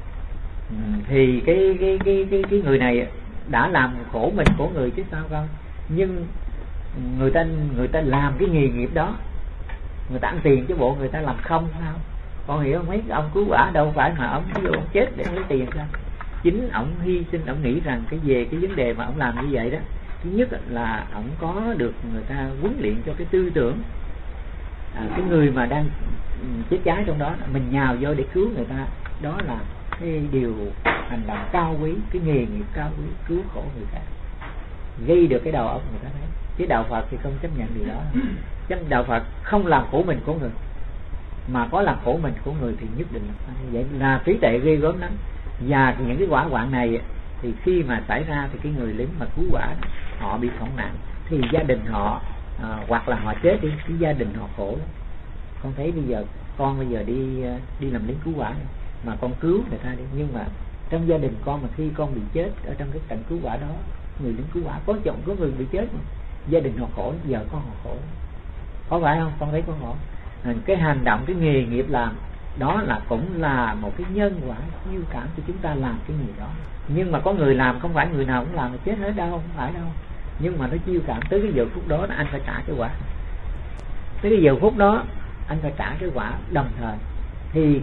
thì cái người này đã làm khổ mình, khổ người chứ sao không? Nhưng người ta làm cái nghề nghiệp đó, người ta ăn tiền chứ bộ người ta làm không sao? Con hiểu không? Mấy ông cứu hỏa đâu phải mà ông ví dụ ông chết để lấy tiền sao? Chính ông hy sinh, ông nghĩ rằng về cái vấn đề mà ông làm như vậy đó, thứ nhất là ông có được người ta huấn luyện cho cái tư tưởng. Cái người mà đang chết cháy trong đó, mình nhào vô để cứu người ta, đó là cái điều hành động cao quý, cái nghề nghiệp cao quý, cứu khổ người khác, gây được cái đầu óc người ta thấy. Chứ đạo Phật thì không chấp nhận điều đó. Chứ đạo Phật không làm khổ mình khổ người, mà có làm khổ mình khổ người thì nhất định là vậy, là trí tuệ ghê gớm lắm. Và những cái hỏa hoạn này thì khi mà xảy ra thì cái người lính mà cứu hỏa họ bị phỏng nặng thì gia đình họ hoặc là họ chết đi, cái gia đình họ khổ lắm. Con thấy bây giờ con bây giờ đi làm lính cứu hỏa này, mà con cứu người ta đi, nhưng mà trong gia đình con mà khi con bị chết ở trong cái cảnh cứu hỏa đó, người lính cứu hỏa có chồng có người bị chết mà gia đình họ khổ, giờ con họ khổ, có phải không? Con thấy con khổ. Cái hành động, cái nghề nghiệp làm đó là cũng là một cái nhân quả chiêu cảm cho chúng ta làm cái gì đó. Nhưng mà có người làm, không phải người nào cũng làm mà chết hết đâu, không phải đâu. Nhưng mà nó chiêu cảm tới cái giờ phút đó anh phải trả cái quả. Tới cái giờ phút đó anh phải trả cái quả đồng thời. Thì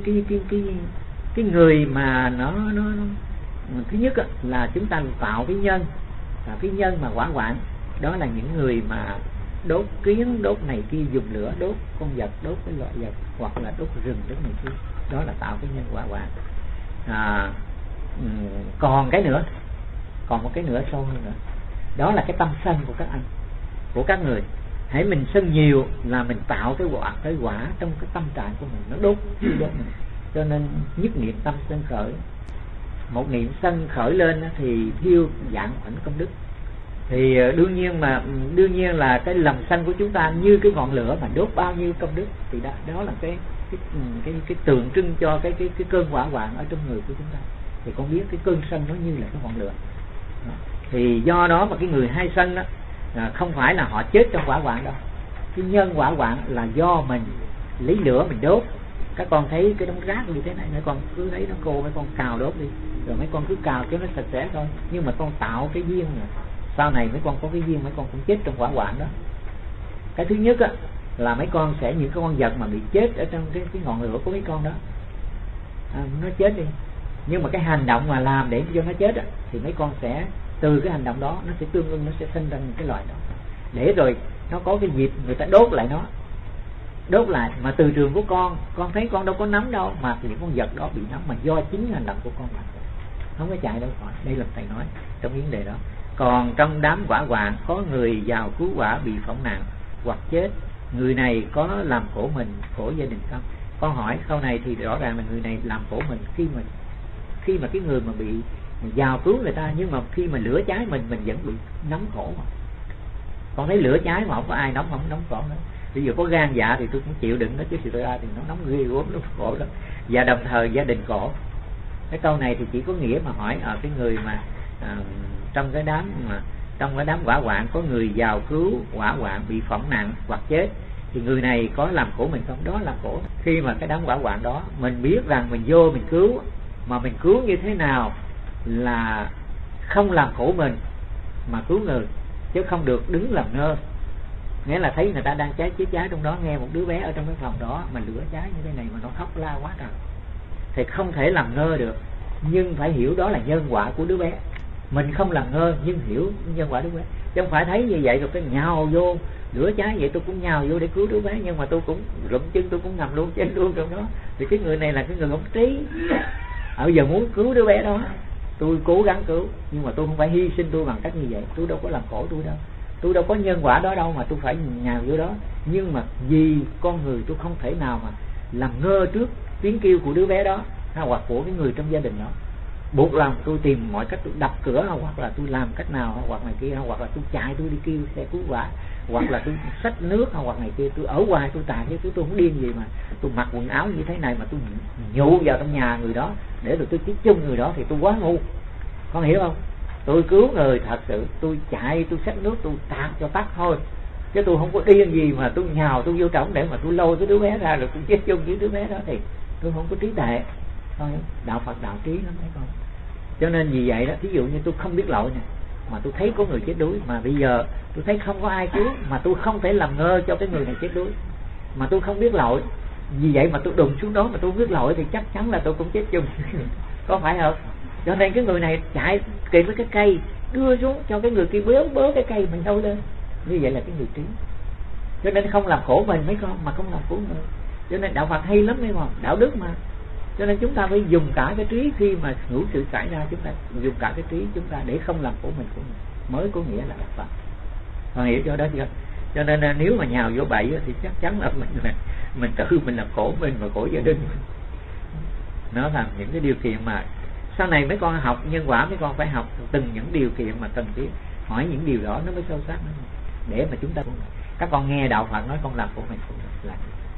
cái người mà nó thứ nhất là chúng ta tạo cái nhân, và cái nhân mà hỏa hoạn đó là những người mà đốt kiến, đốt này kia, dùng lửa đốt con vật, đốt cái loại vật, hoặc là đốt rừng, đốt này kia, đó là tạo cái nhân hỏa hoạn. Còn cái nữa, còn một cái nữa sâu hơn nữa, đó là cái tâm sân của các anh, của các người. Hãy mình sân nhiều là mình tạo cái quả trong cái tâm trạng của mình, nó đốt mình. Cho nên nhất niệm tâm sân khởi, một niệm sân khởi lên thì thiêu dạng khoảnh công đức. Thì đương nhiên là cái lòng sân của chúng ta như cái ngọn lửa mà đốt bao nhiêu công đức, thì đó là cái tượng trưng cho cái cơn hỏa hoạn ở trong người của chúng ta. Thì con biết cái cơn sân nó như là cái ngọn lửa. Thì do đó mà cái người hay sân đó không phải là họ chết trong hỏa hoạn đâu. Cái nhân hỏa hoạn là do mình lấy lửa mình đốt. Các con thấy cái đống rác như thế này, mấy con cứ thấy nó khô, mấy con cào đốt đi, rồi mấy con cứ cào cho nó sạch sẽ thôi. Nhưng mà con tạo cái duyên này, sau này mấy con có cái duyên, mấy con cũng chết trong hỏa hoạn đó. Cái thứ nhất là mấy con sẽ, những cái con vật mà bị chết ở trong cái ngọn lửa của mấy con đó, nó chết đi. Nhưng mà cái hành động mà làm để cho nó chết thì mấy con sẽ từ cái hành động đó nó sẽ tương ưng, nó sẽ sinh ra những cái loại đó, để rồi nó có cái dịp người ta đốt lại nó, đốt lại. Mà từ trường của con thấy con đâu có nắm đâu, mà những con vật đó bị nắm mà do chính hành động của con làm, không có chạy đâu khỏi. Đây là thầy nói trong vấn đề đó. Còn trong đám hỏa hoạn có người vào cứu hỏa bị phỏng nặng hoặc chết, người này có làm khổ mình, khổ gia đình không? Con hỏi sau này thì rõ ràng là người này làm khổ mình khi mà cái người mà bị vào cứu người ta, nhưng mà khi mà lửa cháy mình vẫn bị nóng khổ mà. Con thấy lửa cháy mà không có ai không nóng khổ nữa. Ví dụ có gan dạ thì tôi cũng chịu đựng đó, chứ thì tôi thì nó nóng ghê gớm, nó khổ lắm. Và đồng thời gia đình khổ. Cái câu này thì chỉ có nghĩa mà hỏi ở cái người mà trong cái đám hỏa hoạn có người vào cứu hỏa hoạn bị phỏng nặng hoặc chết, thì người này có làm khổ mình không? Đó là khổ. Khi mà cái đám hỏa hoạn đó mình biết rằng mình vô mình cứu, mà mình cứu như thế nào là không làm khổ mình mà cứu người, chứ không được đứng làm ngơ. Nghĩa là thấy người ta đang cháy trong đó, nghe một đứa bé ở trong cái phòng đó mà lửa cháy như thế này mà nó khóc la quá trời, thì không thể làm ngơ được, nhưng phải hiểu đó là nhân quả của đứa bé. Mình không làm ngơ nhưng hiểu nhân quả đứa bé, chứ không phải thấy như vậy rồi cái nhào vô lửa cháy vậy tôi cũng nhào vô để cứu đứa bé, nhưng mà tôi cũng rụm chân, tôi cũng nằm luôn chết luôn trong đó. Thì cái người này là cái người không trí. Ở giờ muốn cứu đứa bé đó, tôi cố gắng cứu, nhưng mà tôi không phải hy sinh tôi bằng cách như vậy. Tôi đâu có làm khổ tôi đâu, tôi đâu có nhân quả đó đâu mà tôi phải nhào vô đó. Nhưng mà vì con người tôi không thể nào mà làm ngơ trước tiếng kêu của đứa bé đó hoặc của cái người trong gia đình đó. Buộc lòng tôi tìm mọi cách, tôi đập cửa hoặc là tôi làm cách nào hoặc này kia, hoặc là tôi chạy tôi đi kêu xe cứu hỏa, hoặc là tôi xách nước hoặc này kia. Tôi ở ngoài tôi tàn chứ tôi không điên gì mà tôi mặc quần áo như thế này mà tôi nhụ vào trong nhà người đó để rồi tôi chết chung người đó, thì tôi quá ngu. Con hiểu không? Tôi cứu người thật sự, tôi chạy tôi xách nước tôi tạt cho tắt thôi, chứ tôi không có điên gì mà tôi nhào tôi vô trỏng để mà tôi lôi cái đứa bé ra rồi tôi chết chung với đứa bé đó, thì tôi không có trí tuệ. Đạo Phật đạo trí lắm thấy không? Cho nên vì vậy đó, ví dụ như tôi không biết lỗi nè, mà tôi thấy có người chết đuối, mà bây giờ tôi thấy không có ai cứu, mà tôi không thể làm ngơ cho cái người này chết đuối, mà tôi không biết lỗi, vì vậy mà tôi đụng xuống đó mà tôi biết lỗi thì chắc chắn là tôi cũng chết chung. Có phải không? Cho nên cái người này chạy kịp với cái cây đưa xuống cho cái người kia bớ cái cây mình đâu lên. Như vậy là cái người trí. Cho nên không làm khổ mình mấy con, mà không làm khổ người. Cho nên đạo Phật hay lắm đấy mà, đạo đức mà. Cho nên chúng ta phải dùng cả cái trí khi mà hữu sự xảy ra, chúng ta dùng cả cái trí chúng ta để không làm khổ mình mới có nghĩa là đạo Phật. Còn hiểu cho đó chưa? Cho nên nếu mà nhào vô bậy thì chắc chắn là mình tự mình làm khổ mình và khổ gia đình mình. Nó là những cái điều kiện mà sau này mấy con học nhân quả, mấy con phải học từng những điều kiện mà cần thiết, hỏi những điều đó nó mới sâu sắc nữa. Để mà chúng ta các con nghe đạo Phật nói không làm khổ mình, không làm.